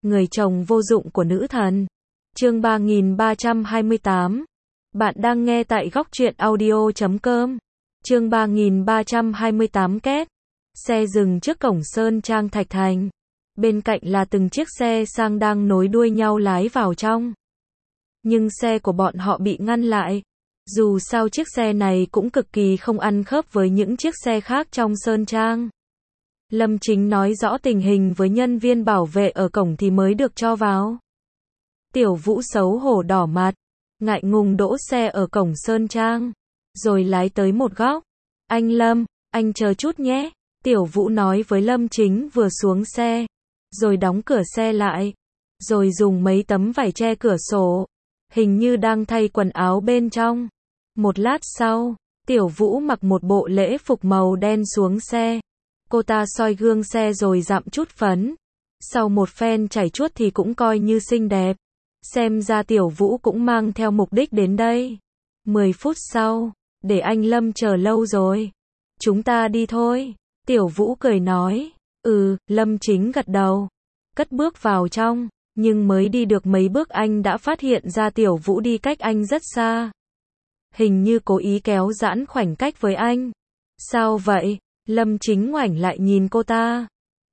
Người chồng vô dụng của nữ thần. Chương 3328. Bạn đang nghe tại góc truyện audio.com. Chương 3328 két. Xe dừng trước cổng Sơn Trang Thạch Thành. Bên cạnh là từng chiếc xe sang đang nối đuôi nhau lái vào trong. Nhưng xe của bọn họ bị ngăn lại. Dù sao chiếc xe này cũng cực kỳ không ăn khớp với những chiếc xe khác trong Sơn Trang. Lâm Chính nói rõ tình hình với nhân viên bảo vệ ở cổng thì mới được cho vào. Tiểu Vũ xấu hổ đỏ mặt, ngại ngùng đỗ xe ở cổng Sơn Trang, rồi lái tới một góc. Anh Lâm, anh chờ chút nhé. Tiểu Vũ nói với Lâm Chính vừa xuống xe, rồi đóng cửa xe lại, rồi dùng mấy tấm vải che cửa sổ, hình như đang thay quần áo bên trong. Một lát sau, Tiểu Vũ mặc một bộ lễ phục màu đen xuống xe. Cô ta soi gương xe rồi dặm chút phấn. Sau một phen chảy chuốt thì cũng coi như xinh đẹp. Xem ra Tiểu Vũ cũng mang theo mục đích đến đây. 10 phút sau, để anh Lâm chờ lâu rồi. Chúng ta đi thôi. Tiểu Vũ cười nói. Lâm Chính gật đầu. Cất bước vào trong. Nhưng mới đi được mấy bước anh đã phát hiện ra Tiểu Vũ đi cách anh rất xa. Hình như cố ý kéo giãn khoảnh cách với anh. Sao vậy? Lâm Chính ngoảnh lại nhìn cô ta.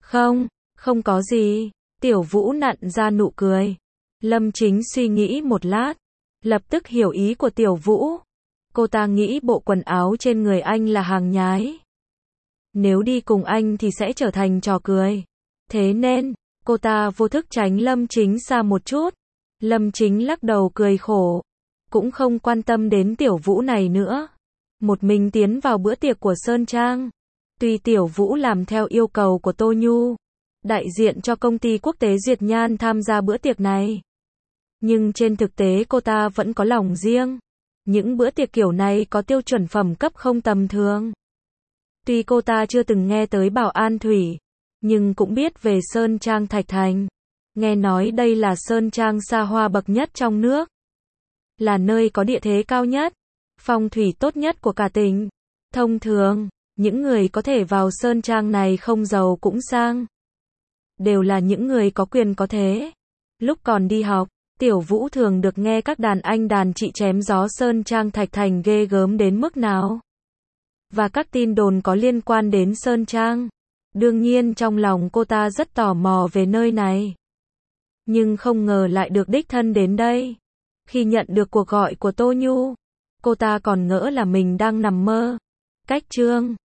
Không có gì. Tiểu Vũ nặn ra nụ cười. Lâm Chính suy nghĩ một lát, lập tức hiểu ý của Tiểu Vũ. Cô ta nghĩ bộ quần áo trên người anh là hàng nhái. Nếu đi cùng anh thì sẽ trở thành trò cười. Thế nên, cô ta vô thức tránh Lâm Chính xa một chút. Lâm Chính lắc đầu cười khổ, cũng không quan tâm đến Tiểu Vũ này nữa. Một mình tiến vào bữa tiệc của Sơn Trang. Tuy Tiểu Vũ làm theo yêu cầu của Tô Nhu, đại diện cho công ty quốc tế Duyệt Nhan tham gia bữa tiệc này, nhưng trên thực tế cô ta vẫn có lòng riêng. Những bữa tiệc kiểu này có tiêu chuẩn phẩm cấp không tầm thường. Tuy cô ta chưa từng nghe tới Bảo An Thủy, nhưng cũng biết về Sơn Trang Thạch Thành. Nghe nói đây là Sơn Trang xa hoa bậc nhất trong nước, là nơi có địa thế cao nhất, phong thủy tốt nhất của cả tỉnh. Thông thường, những người có thể vào Sơn Trang này không giàu cũng sang, đều là những người có quyền có thế. Lúc còn đi học, Tiểu Vũ thường được nghe các đàn anh đàn chị chém gió Sơn Trang Thạch Thành ghê gớm đến mức nào, và các tin đồn có liên quan đến Sơn Trang. Đương nhiên trong lòng cô ta rất tò mò về nơi này, nhưng không ngờ lại được đích thân đến đây. Khi nhận được cuộc gọi của Tô Nhu, cô ta còn ngỡ là mình đang nằm mơ. Cách chương